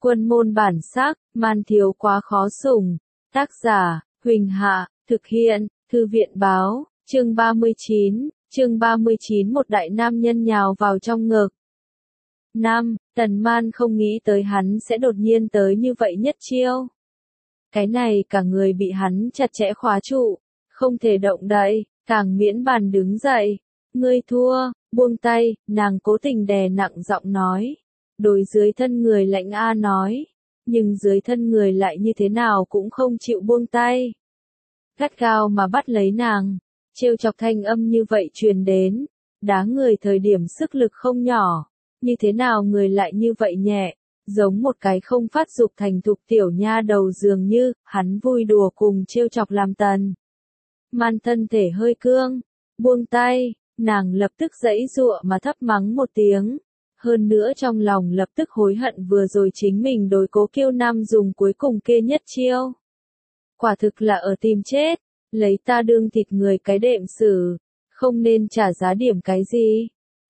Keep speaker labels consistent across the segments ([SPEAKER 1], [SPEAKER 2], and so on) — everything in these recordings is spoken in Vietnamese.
[SPEAKER 1] Quân môn bản sắc, man thiếu quá khó sủng. Tác giả, Huỳnh Hạ, thực hiện, Thư viện báo, chương 39, một đại nam nhân nhào vào trong ngực. Tần Man không nghĩ tới hắn sẽ đột nhiên tới như vậy nhất chiêu. Cái này cả người bị hắn chặt chẽ khóa trụ, không thể động đậy, càng miễn bàn đứng dậy. Ngươi thua, buông tay, nàng cố tình đè nặng giọng nói. Đối dưới thân người lạnh a nói, nhưng dưới thân người lại như thế nào cũng không chịu buông tay. Gắt gao mà bắt lấy nàng, trêu chọc thanh âm như vậy truyền đến, đá người thời điểm sức lực không nhỏ, như thế nào người lại như vậy nhẹ, giống một cái không phát dục thành thục tiểu nha đầu dường như, hắn vui đùa cùng trêu chọc làm Tần Man thân thể hơi cương, buông tay, nàng lập tức giãy giụa mà thấp mắng một tiếng. Hơn nữa trong lòng lập tức hối hận vừa rồi chính mình đối Cố Kiêu Nam dùng cuối cùng kia nhất chiêu. Quả thực là ở tìm chết, lấy ta đương thịt người cái đệm xử, không nên trả giá điểm cái gì.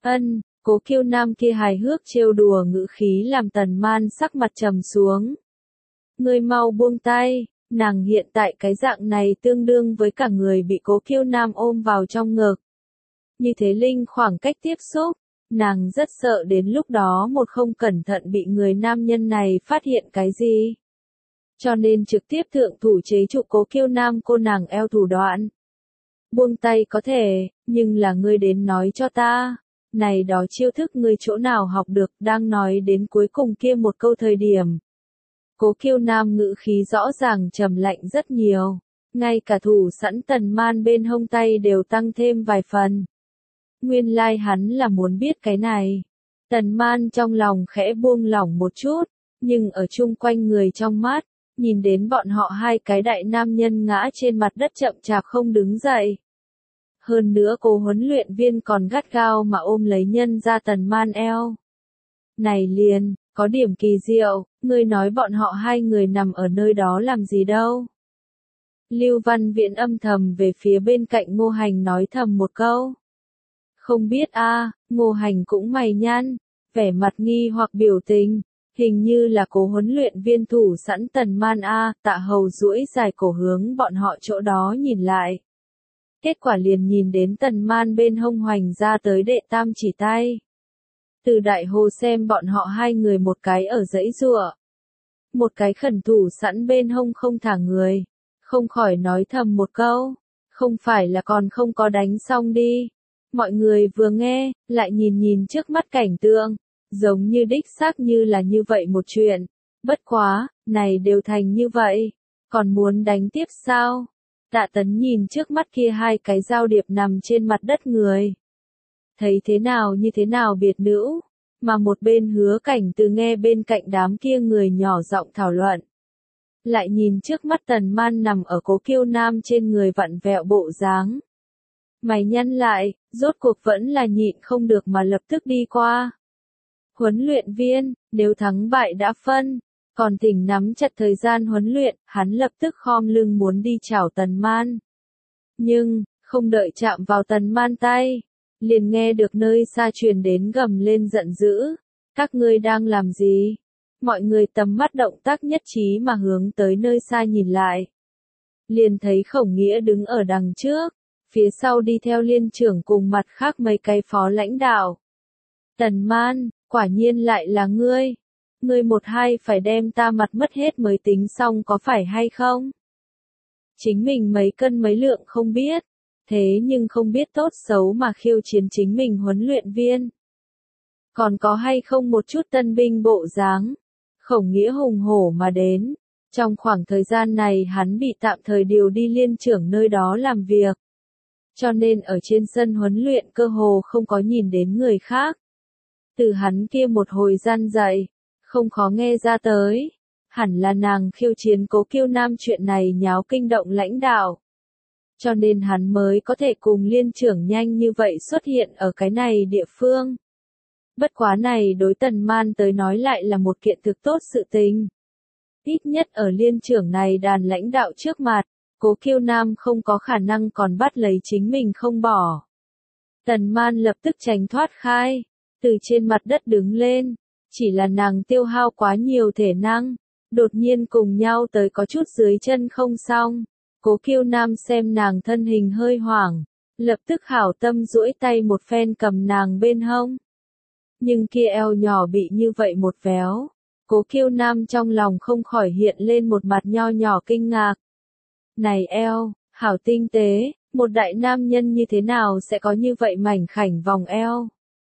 [SPEAKER 1] Cố Kiêu Nam kia hài hước trêu đùa ngữ khí làm Tần Man sắc mặt trầm xuống. Ngươi mau buông tay, nàng hiện tại cái dạng này tương đương với cả người bị Cố Kiêu Nam ôm vào trong ngực. Như thế linh khoảng cách tiếp xúc. Nàng rất sợ đến lúc đó một không cẩn thận bị người nam nhân này phát hiện cái gì. Cho nên trực tiếp thượng thủ chế trụ Cố Kiêu Nam cô nàng eo thủ đoạn. Buông tay có thể, nhưng là ngươi đến nói cho ta. Này đó chiêu thức ngươi chỗ nào học được, đang nói đến cuối cùng kia một câu thời điểm. Cố Kiêu Nam ngữ khí rõ ràng trầm lạnh rất nhiều. Ngay cả thủ sẵn Tần Man bên hông tay đều tăng thêm vài phần. Nguyên lai hắn là muốn biết cái này. Tần Man trong lòng khẽ buông lỏng một chút, nhưng ở chung quanh người trong mắt, nhìn đến bọn họ hai cái đại nam nhân ngã trên mặt đất chậm chạp không đứng dậy. Hơn nữa cô huấn luyện viên còn gắt gao mà ôm lấy nhân ra Tần Man eo. Này liền, có điểm kỳ diệu, ngươi nói bọn họ hai người nằm ở nơi đó làm gì đâu. Lưu Văn Viễn âm thầm về phía bên cạnh Ngô Hành nói thầm một câu. Không biết Ngô Hành cũng mày nhăn, vẻ mặt nghi hoặc biểu tình, hình như là cố huấn luyện viên thủ sẵn Tần Man Tạ Hầu duỗi dài cổ hướng bọn họ chỗ đó nhìn lại. Kết quả liền nhìn đến Tần Man bên hông hoành ra tới đệ tam chỉ tay. Từ đại hồ xem bọn họ hai người một cái ở dãy giụa, một cái khẩn thủ sẵn bên hông không thả người, không khỏi nói thầm một câu, không phải là còn không có đánh xong đi. Mọi người vừa nghe, lại nhìn trước mắt cảnh tượng, giống như đích xác như là như vậy một chuyện. Bất quá, này đều thành như vậy, còn muốn đánh tiếp sao? Tạ Tấn nhìn trước mắt kia hai cái dao điệp nằm trên mặt đất người. Thấy thế nào như thế nào biệt nữ, mà một bên Hứa Cảnh Từ nghe bên cạnh đám kia người nhỏ giọng thảo luận. Lại nhìn trước mắt Tần Man nằm ở Cố Kiêu Nam trên người vặn vẹo bộ dáng. Mày nhăn lại, rốt cuộc vẫn là nhịn không được mà lập tức đi qua. Huấn luyện viên, nếu thắng bại đã phân, còn thỉnh nắm chặt thời gian huấn luyện, hắn lập tức khom lưng muốn đi chào Tần Man. Nhưng, không đợi chạm vào Tần Man tay, liền nghe được nơi xa truyền đến gầm lên giận dữ. Các ngươi đang làm gì? Mọi người tầm mắt động tác nhất trí mà hướng tới nơi xa nhìn lại. Liền thấy Khổng Nghĩa đứng ở đằng trước. Phía sau đi theo liên trưởng cùng mặt khác mấy cái phó lãnh đạo. Tần Man, quả nhiên lại là ngươi. Ngươi một hai phải đem ta mặt mất hết mới tính xong có phải hay không? Chính mình mấy cân mấy lượng không biết. Thế nhưng không biết tốt xấu mà khiêu chiến chính mình huấn luyện viên. Còn có hay không một chút tân binh bộ dáng. Khổng Nghĩa hùng hổ mà đến. Trong khoảng thời gian này hắn bị tạm thời điều đi liên trưởng nơi đó làm việc. Cho nên ở trên sân huấn luyện cơ hồ không có nhìn đến người khác. Từ hắn kia một hồi gian dạy, không khó nghe ra tới. Hẳn là nàng khiêu chiến Cố Kiêu Nam chuyện này nháo kinh động lãnh đạo. Cho nên hắn mới có thể cùng liên trưởng nhanh như vậy xuất hiện ở cái này địa phương. Bất quá này đối Tần Man tới nói lại là một kiện thực tốt sự tình. Ít nhất ở liên trưởng này đàn lãnh đạo trước mặt. Cố Kiêu Nam không có khả năng còn bắt lấy chính mình không bỏ. Tần Man lập tức tránh thoát khai, từ trên mặt đất đứng lên, Chỉ là nàng tiêu hao quá nhiều thể năng, đột nhiên cùng nhau tới có chút dưới chân không xong. Cố Kiêu Nam xem nàng thân hình hơi hoảng, lập tức hảo tâm duỗi tay một phen cầm nàng bên hông. Nhưng kia eo nhỏ bị như vậy một véo, Cố Kiêu Nam trong lòng không khỏi hiện lên một mặt nho nhỏ kinh ngạc. Này eo, hảo tinh tế, một đại nam nhân như thế nào sẽ có như vậy mảnh khảnh vòng eo?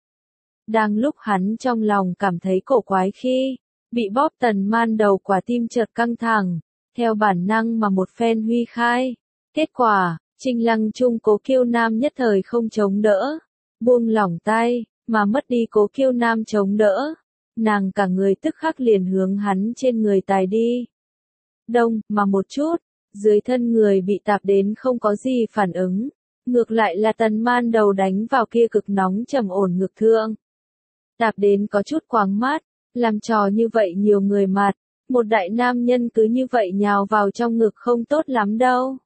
[SPEAKER 1] Đang lúc hắn trong lòng cảm thấy cổ quái khi bị bóp Tần Man đầu quả tim chợt căng thẳng, theo bản năng mà một phen huy khai. Kết quả, Trinh Lăng chung Cố Kiêu Nam nhất thời không chống đỡ, buông lỏng tay, mà mất đi Cố Kiêu Nam chống đỡ. Nàng cả người tức khắc liền hướng hắn trên người tài đi. Đông, mà một chút, dưới thân người bị tạp đến không có gì phản ứng. Ngược lại là Tần Man đầu đánh vào kia cực nóng trầm ổn ngực thượng. Tạp đến có chút quáng mát, làm trò như vậy nhiều người mặt. Một đại nam nhân cứ như vậy nhào vào trong ngực không tốt lắm đâu.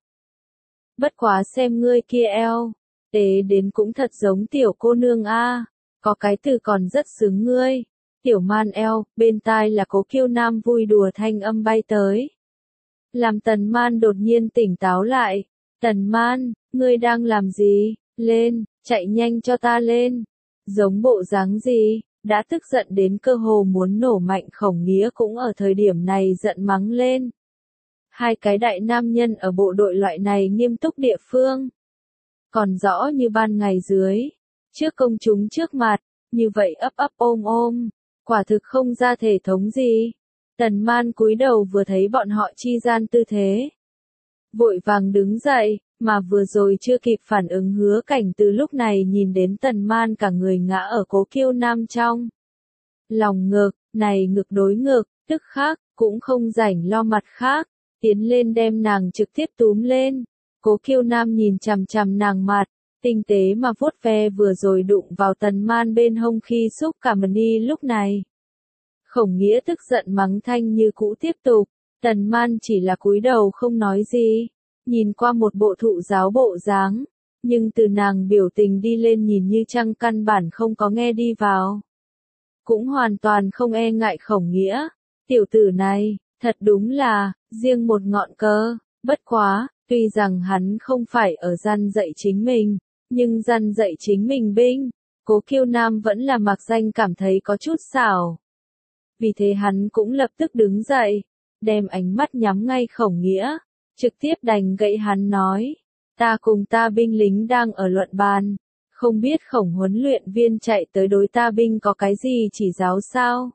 [SPEAKER 1] Bất quá xem ngươi kia eo, tế đến cũng thật giống tiểu cô nương a. Có cái từ còn rất xứng ngươi. Tiểu Man eo, bên tai là Cố Kiêu Nam vui đùa thanh âm bay tới. Làm Tần Man đột nhiên tỉnh táo lại. Tần Man, ngươi đang làm gì? Lên, chạy nhanh cho ta lên. Giống bộ dáng gì? Đã tức giận đến cơ hồ muốn nổ mạnh Khổng Nghĩa cũng ở thời điểm này giận mắng lên. Hai cái đại nam nhân ở bộ đội loại này nghiêm túc địa phương. Còn rõ như ban ngày dưới. Trước công chúng trước mặt, như vậy ấp ấp ôm ôm. Quả thực không ra thể thống gì. Tần Man cúi đầu vừa thấy bọn họ chi gian tư thế. Vội vàng đứng dậy, mà vừa rồi chưa kịp phản ứng Hứa Cảnh từ lúc này nhìn đến Tần Man cả người ngã ở Cố Kiêu Nam trong. Lòng ngực, này ngực đối ngực, tức khắc, cũng không rảnh lo mặt khác, tiến lên đem nàng trực tiếp túm lên. Cố Kiêu Nam nhìn chằm chằm nàng mặt, tinh tế mà vuốt ve vừa rồi đụng vào Tần Man bên hông khi xúc cảm ni lúc này. Khổng Nghĩa tức giận mắng thanh như cũ tiếp tục, Tần Man chỉ là cúi đầu không nói gì, nhìn qua một bộ thụ giáo bộ dáng, nhưng từ nàng biểu tình đi lên nhìn như chăng căn bản không có nghe đi vào. Cũng hoàn toàn không e ngại Khổng Nghĩa, tiểu tử này, thật đúng là, riêng một ngọn cờ, bất quá, tuy rằng hắn không phải ở gian dạy chính mình, nhưng gian dạy chính mình binh, Cố Kiêu Nam vẫn là mặc danh cảm thấy có chút xảo. Vì thế hắn cũng lập tức đứng dậy, đem ánh mắt nhắm ngay Khổng Nghĩa, trực tiếp đành gậy hắn nói, ta cùng ta binh lính đang ở luận bàn, không biết Khổng huấn luyện viên chạy tới đối ta binh có cái gì chỉ giáo sao?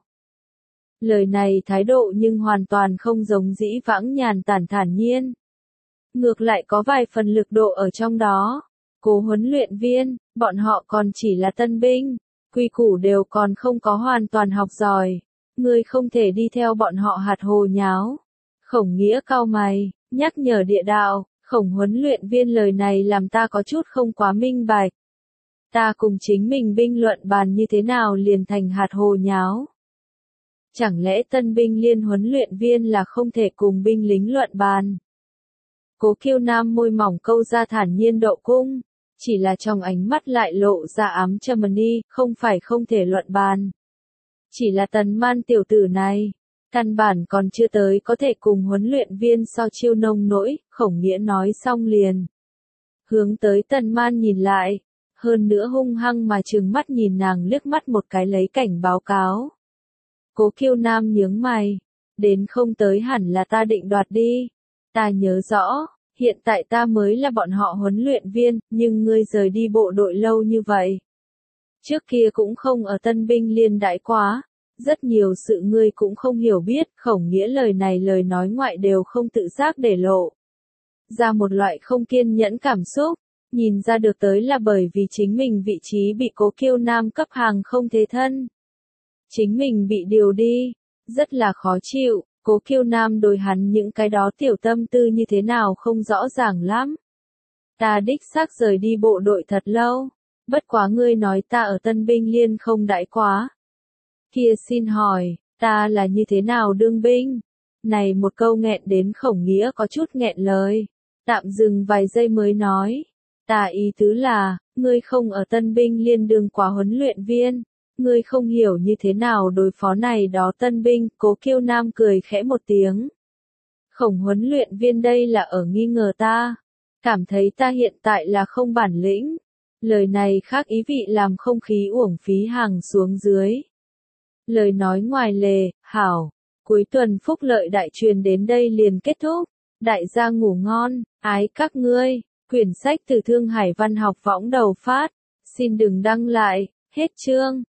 [SPEAKER 1] Lời này thái độ nhưng hoàn toàn không giống dĩ vãng nhàn tản thản nhiên. Ngược lại có vài phần lực độ ở trong đó. Cố huấn luyện viên, bọn họ còn chỉ là tân binh, quy củ đều còn không có hoàn toàn học giỏi. Ngươi không thể đi theo bọn họ hạt hồ nháo. Khổng Nghĩa cau mày, nhắc nhở địa đạo, Khổng huấn luyện viên lời này làm ta có chút không quá minh bạch. Ta cùng chính mình binh luận bàn như thế nào liền thành hạt hồ nháo. Chẳng lẽ tân binh liên huấn luyện viên là không thể cùng binh lính luận bàn? Cố Kiêu Nam môi mỏng câu ra thản nhiên độ cung, chỉ là trong ánh mắt lại lộ ra ám trầm ni, không phải không thể luận bàn. Chỉ là Tần Man tiểu tử này, căn bản còn chưa tới có thể cùng huấn luyện viên so chiêu nông nỗi, Khổng Nghĩa nói xong liền. Hướng tới Tần Man nhìn lại, hơn nữa hung hăng mà trừng mắt nhìn nàng liếc mắt một cái lấy cảnh báo cáo. Cố Kiêu Nam nhướng mày, đến không tới hẳn là ta định đoạt đi. Ta nhớ rõ, hiện tại ta mới là bọn họ huấn luyện viên, nhưng ngươi rời đi bộ đội lâu như vậy. Trước kia cũng không ở tân binh liên đãi quá, rất nhiều sự ngươi cũng không hiểu biết, Khổng Nghĩa lời này lời nói ngoại đều không tự giác để lộ. Ra một loại không kiên nhẫn cảm xúc, nhìn ra được tới là bởi vì chính mình vị trí bị Cố Kiêu Nam cấp hàng không thế thân. Chính mình bị điều đi, rất là khó chịu, Cố Kiêu Nam đối hắn những cái đó tiểu tâm tư như thế nào không rõ ràng lắm. Ta đích xác rời đi bộ đội thật lâu, bất quá ngươi nói ta ở tân binh liên không đãi quá. Kia xin hỏi, ta là như thế nào đương binh? Này một câu nghẹn đến Khổng Nghĩa có chút nghẹn lời, tạm dừng vài giây mới nói. Ta ý tứ là, ngươi không ở tân binh liên đương quá huấn luyện viên, ngươi không hiểu như thế nào đối phó này đó tân binh, Cố Kiêu Nam cười khẽ một tiếng. Khổng huấn luyện viên đây là ở nghi ngờ ta, cảm thấy ta hiện tại là không bản lĩnh. Lời này khác ý vị làm không khí uổng phí hàng xuống dưới. Lời nói ngoài lề, hảo, cuối tuần phúc lợi đại truyền đến đây liền kết thúc. Đại gia ngủ ngon, ái các ngươi. Quyển sách từ Thương Hải Văn học võng đầu phát. Xin đừng đăng lại, hết chương.